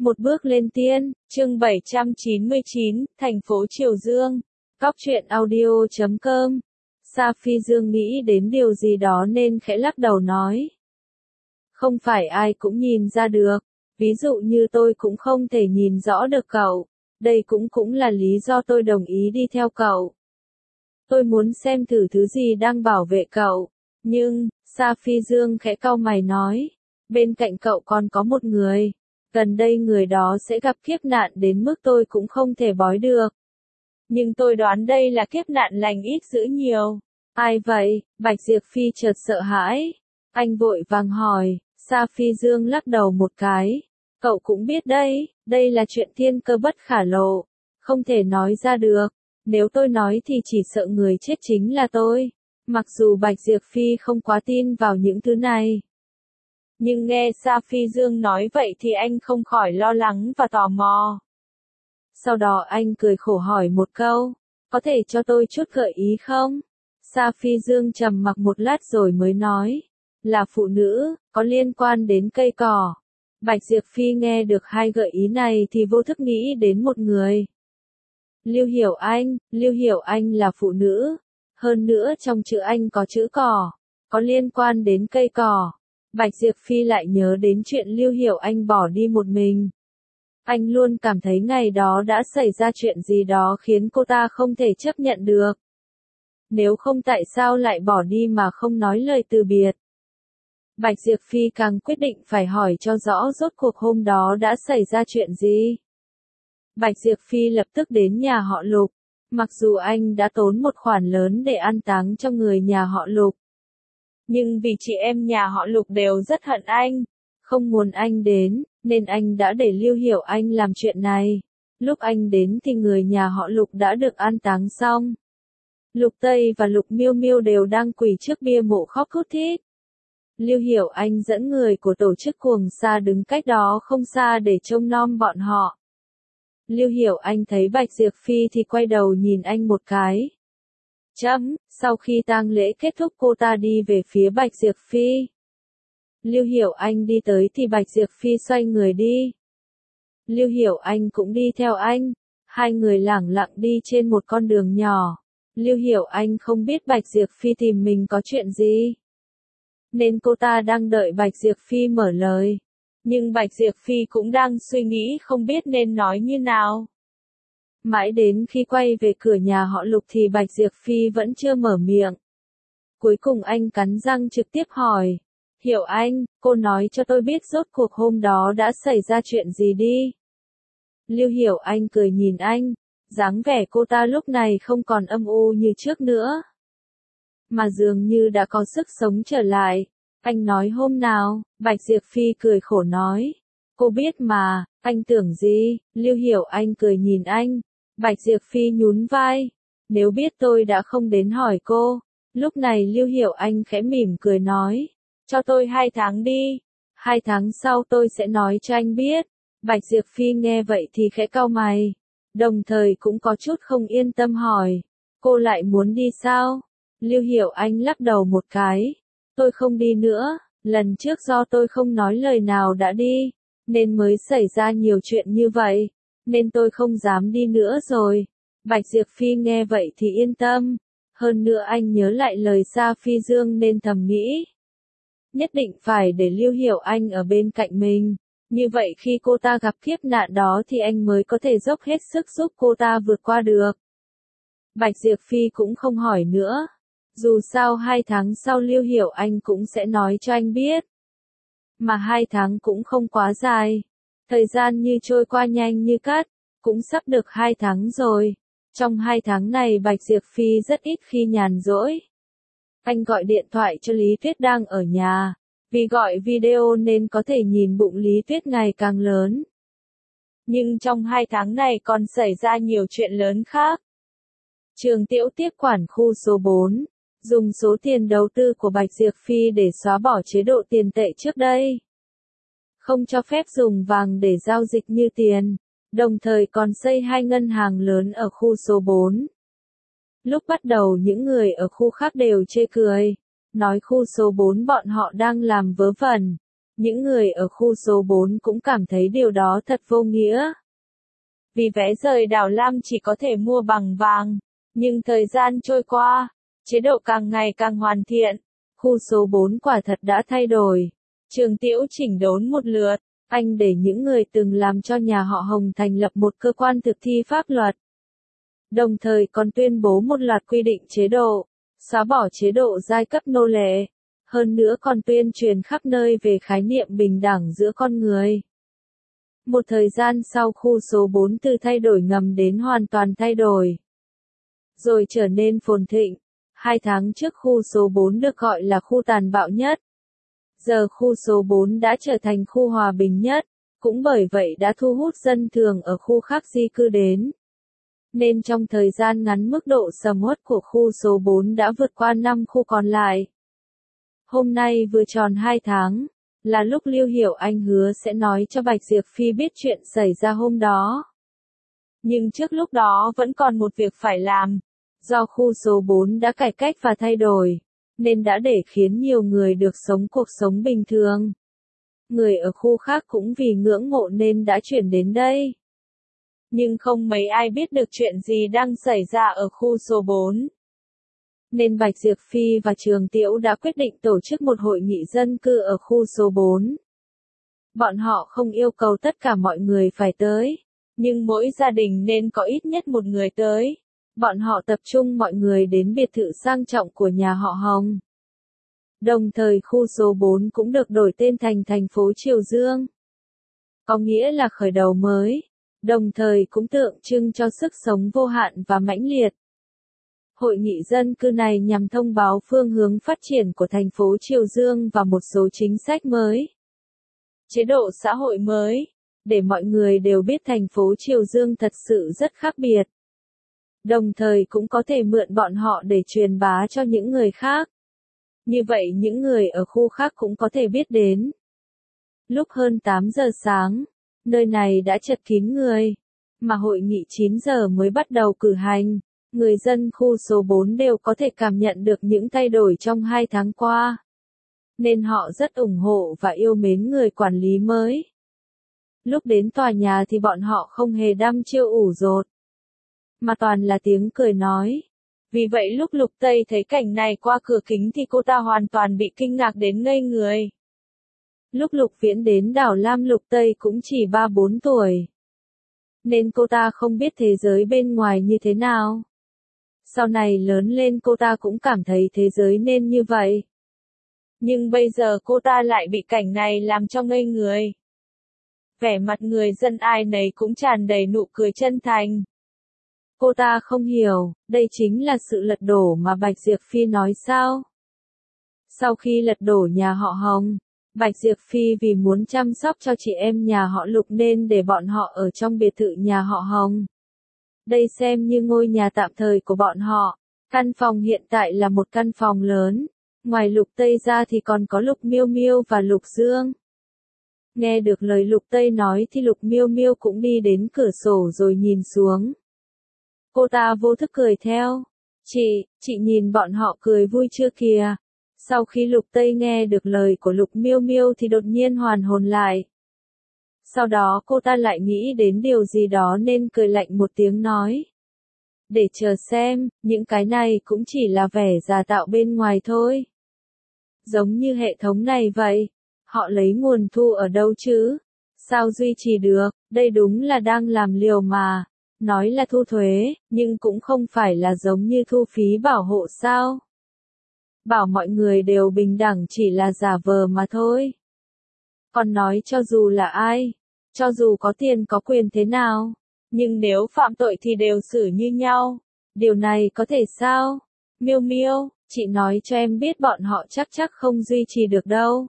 Một bước lên tiên, chương 799, thành phố Triều Dương. Góc truyện audio.com. Sa Phi Dương nghĩ đến điều gì đó nên khẽ lắc đầu nói. Không phải ai cũng nhìn ra được. Ví dụ như tôi cũng không thể nhìn rõ được cậu. Đây cũng là lý do tôi đồng ý đi theo cậu. Tôi muốn xem thử thứ gì đang bảo vệ cậu. Nhưng, Sa Phi Dương khẽ cau mày nói. Bên cạnh cậu còn có một người. Gần đây người đó sẽ gặp kiếp nạn đến mức tôi cũng không thể bói được. Nhưng tôi đoán đây là kiếp nạn lành ít dữ nhiều. Ai vậy? Bạch Diệp Phi chợt sợ hãi. Anh vội vàng hỏi, Sa Phi Dương lắc đầu một cái. Cậu cũng biết đấy, đây là chuyện thiên cơ bất khả lộ. Không thể nói ra được. Nếu tôi nói thì chỉ sợ người chết chính là tôi. Mặc dù Bạch Diệp Phi không quá tin vào những thứ này. Nhưng nghe Sa Phi Dương nói vậy thì anh không khỏi lo lắng và tò mò. Sau đó anh cười khổ hỏi một câu, có thể cho tôi chút gợi ý không? Sa Phi Dương trầm mặc một lát rồi mới nói, là phụ nữ, có liên quan đến cây cỏ. Bạch Diệp Phi nghe được hai gợi ý này thì vô thức nghĩ đến một người. Lưu Hiểu Anh là phụ nữ. Hơn nữa trong chữ Anh có chữ cỏ, có liên quan đến cây cỏ. Bạch Diệp Phi lại nhớ đến chuyện Lưu Hiểu Anh bỏ đi một mình. Anh luôn cảm thấy ngày đó đã xảy ra chuyện gì đó khiến cô ta không thể chấp nhận được. Nếu không tại sao lại bỏ đi mà không nói lời từ biệt. Bạch Diệp Phi càng quyết định phải hỏi cho rõ rốt cuộc hôm đó đã xảy ra chuyện gì. Bạch Diệp Phi lập tức đến nhà họ Lục. Mặc dù anh đã tốn một khoản lớn để an táng cho người nhà họ Lục. Nhưng vì chị em nhà họ Lục đều rất hận anh, không muốn anh đến, nên anh đã để Lưu Hiểu Anh làm chuyện này. Lúc anh đến thì người nhà họ Lục đã được an táng xong. Lục Tây và Lục Miêu Miêu đều đang quỳ trước bia mộ khóc thút thít. Lưu Hiểu Anh dẫn người của tổ chức Cuồng Sa đứng cách đó không xa để trông nom bọn họ. Lưu Hiểu Anh thấy Bạch Diệp Phi thì quay đầu nhìn anh một cái. Sau khi tang lễ kết thúc cô ta đi về phía Bạch Diệp Phi. Lưu Hiểu Anh đi tới thì Bạch Diệp Phi xoay người đi. Lưu Hiểu Anh cũng đi theo anh. Hai người lẳng lặng đi trên một con đường nhỏ. Lưu Hiểu Anh không biết Bạch Diệp Phi tìm mình có chuyện gì. Nên cô ta đang đợi Bạch Diệp Phi mở lời. Nhưng Bạch Diệp Phi cũng đang suy nghĩ không biết nên nói như nào. Mãi đến khi quay về cửa nhà họ Lục thì Bạch Diệp Phi vẫn chưa mở miệng. Cuối cùng anh cắn răng trực tiếp hỏi. Hiểu Anh, cô nói cho tôi biết rốt cuộc hôm đó đã xảy ra chuyện gì đi. Lưu Hiểu Anh cười nhìn anh. Dáng vẻ cô ta lúc này không còn âm u như trước nữa. Mà dường như đã có sức sống trở lại. Anh nói hôm nào, Bạch Diệp Phi cười khổ nói. Cô biết mà, anh tưởng gì, Lưu Hiểu Anh cười nhìn anh. Bạch Diệp Phi nhún vai. Nếu biết tôi đã không đến hỏi cô. Lúc này Lưu Hiểu Anh khẽ mỉm cười nói. Cho tôi 2 tháng đi. 2 tháng sau tôi sẽ nói cho anh biết. Bạch Diệp Phi nghe vậy thì khẽ cau mày. Đồng thời cũng có chút không yên tâm hỏi. Cô lại muốn đi sao? Lưu Hiểu Anh lắc đầu một cái. Tôi không đi nữa. Lần trước do tôi không nói lời nào đã đi. Nên mới xảy ra nhiều chuyện như vậy. Nên tôi không dám đi nữa rồi. Bạch Diệp Phi nghe vậy thì yên tâm. Hơn nữa anh nhớ lại lời Sa Phi Dương nên thầm nghĩ. Nhất định phải để Lưu Hiểu Anh ở bên cạnh mình. Như vậy khi cô ta gặp kiếp nạn đó thì anh mới có thể dốc hết sức giúp cô ta vượt qua được. Bạch Diệp Phi cũng không hỏi nữa. Dù sao 2 tháng sau Lưu Hiểu Anh cũng sẽ nói cho anh biết. Mà 2 tháng cũng không quá dài. Thời gian như trôi qua nhanh như cát, cũng sắp được 2 tháng rồi. Trong 2 tháng này Bạch Diệp Phi rất ít khi nhàn rỗi. Anh gọi điện thoại cho Lý Tuyết đang ở nhà. Vì gọi video nên có thể nhìn bụng Lý Tuyết ngày càng lớn. Nhưng trong 2 tháng này còn xảy ra nhiều chuyện lớn khác. Trường Tiểu tiếp quản khu số 4, dùng số tiền đầu tư của Bạch Diệp Phi để xóa bỏ chế độ tiền tệ trước đây. Không cho phép dùng vàng để giao dịch như tiền, đồng thời còn xây 2 ngân hàng lớn ở khu số 4. Lúc bắt đầu những người ở khu khác đều chê cười, nói khu số 4 bọn họ đang làm vớ vẩn. Những người ở khu số 4 cũng cảm thấy điều đó thật vô nghĩa. Vì vé rời đảo Lam chỉ có thể mua bằng vàng. Nhưng thời gian trôi qua, chế độ càng ngày càng hoàn thiện. Khu số 4 quả thật đã thay đổi. Trường Tiễu chỉnh đốn một lượt. Anh để những người từng làm cho nhà họ Hồng thành lập một cơ quan thực thi pháp luật. Đồng thời còn tuyên bố một loạt quy định chế độ, xóa bỏ chế độ giai cấp nô lệ. Hơn nữa còn tuyên truyền khắp nơi về khái niệm bình đẳng giữa con người. Một thời gian sau khu số 4 từ thay đổi ngầm đến hoàn toàn thay đổi. Rồi trở nên phồn thịnh. 2 tháng trước khu số 4 được gọi là khu tàn bạo nhất. Giờ khu số 4 đã trở thành khu hòa bình nhất, cũng bởi vậy đã thu hút dân thường ở khu khác di cư đến. Nên trong thời gian ngắn mức độ sầm uất của khu số 4 đã vượt qua 5 khu còn lại. Hôm nay vừa tròn 2 tháng, là lúc Lưu Hiểu Anh hứa sẽ nói cho Bạch Diệp Phi biết chuyện xảy ra hôm đó. Nhưng trước lúc đó vẫn còn một việc phải làm. Do khu số 4 đã cải cách và thay đổi, nên đã để khiến nhiều người được sống cuộc sống bình thường. Người ở khu khác cũng vì ngưỡng mộ nên đã chuyển đến đây. Nhưng không mấy ai biết được chuyện gì đang xảy ra ở khu số 4. Nên Bạch Diệp Phi và Trường Tiễu đã quyết định tổ chức một hội nghị dân cư ở khu số 4. Bọn họ không yêu cầu tất cả mọi người phải tới, nhưng mỗi gia đình nên có ít nhất một người tới. Bọn họ tập trung mọi người đến biệt thự sang trọng của nhà họ Hồng. Đồng thời khu số 4 cũng được đổi tên thành thành phố Triều Dương. Có nghĩa là khởi đầu mới, đồng thời cũng tượng trưng cho sức sống vô hạn và mãnh liệt. Hội nghị dân cư này nhằm thông báo phương hướng phát triển của thành phố Triều Dương và một số chính sách mới. Chế độ xã hội mới, để mọi người đều biết thành phố Triều Dương thật sự rất khác biệt. Đồng thời cũng có thể mượn bọn họ để truyền bá cho những người khác. Như vậy những người ở khu khác cũng có thể biết đến. Lúc hơn 8 giờ sáng, nơi này đã chật kín người, mà hội nghị 9 giờ mới bắt đầu cử hành. Người dân khu số 4 đều có thể cảm nhận được những thay đổi trong 2 tháng qua. Nên họ rất ủng hộ và yêu mến người quản lý mới. Lúc đến tòa nhà thì bọn họ không hề đăm chiêu ủ dột, mà toàn là tiếng cười nói. Vì vậy lúc Lục Tây thấy cảnh này qua cửa kính thì cô ta hoàn toàn bị kinh ngạc đến ngây người. Lúc Lục Viễn đến đảo Lam Lục Tây cũng chỉ 3-4 tuổi. Nên cô ta không biết thế giới bên ngoài như thế nào. Sau này lớn lên cô ta cũng cảm thấy thế giới nên như vậy. Nhưng bây giờ cô ta lại bị cảnh này làm cho ngây người. Vẻ mặt người dân ai nấy cũng tràn đầy nụ cười chân thành. Cô ta không hiểu, đây chính là sự lật đổ mà Bạch Diệp Phi nói sao? Sau khi lật đổ nhà họ Hồng, Bạch Diệp Phi vì muốn chăm sóc cho chị em nhà họ Lục nên để bọn họ ở trong biệt thự nhà họ Hồng. Đây xem như ngôi nhà tạm thời của bọn họ. Căn phòng hiện tại là một căn phòng lớn. Ngoài Lục Tây ra thì còn có Lục Miêu Miêu và Lục Dương. Nghe được lời Lục Tây nói thì Lục Miêu Miêu cũng đi đến cửa sổ rồi nhìn xuống. Cô ta vô thức cười theo. Chị nhìn bọn họ cười vui chưa kìa. Sau khi Lục Tây nghe được lời của Lục Miêu Miêu thì đột nhiên hoàn hồn lại. Sau đó cô ta lại nghĩ đến điều gì đó nên cười lạnh một tiếng nói. Để chờ xem, những cái này cũng chỉ là vẻ giả tạo bên ngoài thôi. Giống như hệ thống này vậy. Họ lấy nguồn thu ở đâu chứ? Sao duy trì được? Đây đúng là đang làm liều mà. Nói là thu thuế, nhưng cũng không phải là giống như thu phí bảo hộ sao? Bảo mọi người đều bình đẳng chỉ là giả vờ mà thôi. Còn nói cho dù là ai, cho dù có tiền có quyền thế nào, nhưng nếu phạm tội thì đều xử như nhau. Điều này có thể sao? Miêu Miêu, chị nói cho em biết bọn họ chắc không duy trì được đâu.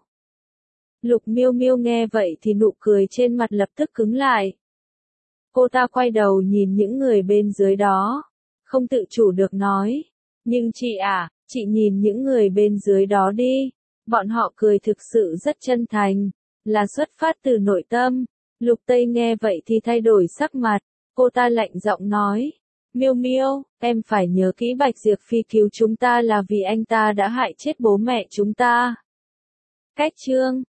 Lục Miêu Miêu nghe vậy thì nụ cười trên mặt lập tức cứng lại. Cô ta quay đầu nhìn những người bên dưới đó, không tự chủ được nói. Nhưng chị à, chị nhìn những người bên dưới đó đi. Bọn họ cười thực sự rất chân thành, là xuất phát từ nội tâm. Lục Tây nghe vậy thì thay đổi sắc mặt, cô ta lạnh giọng nói. Miêu Miêu, em phải nhớ kỹ Bạch Diệp Phi cứu chúng ta là vì anh ta đã hại chết bố mẹ chúng ta. Cách chương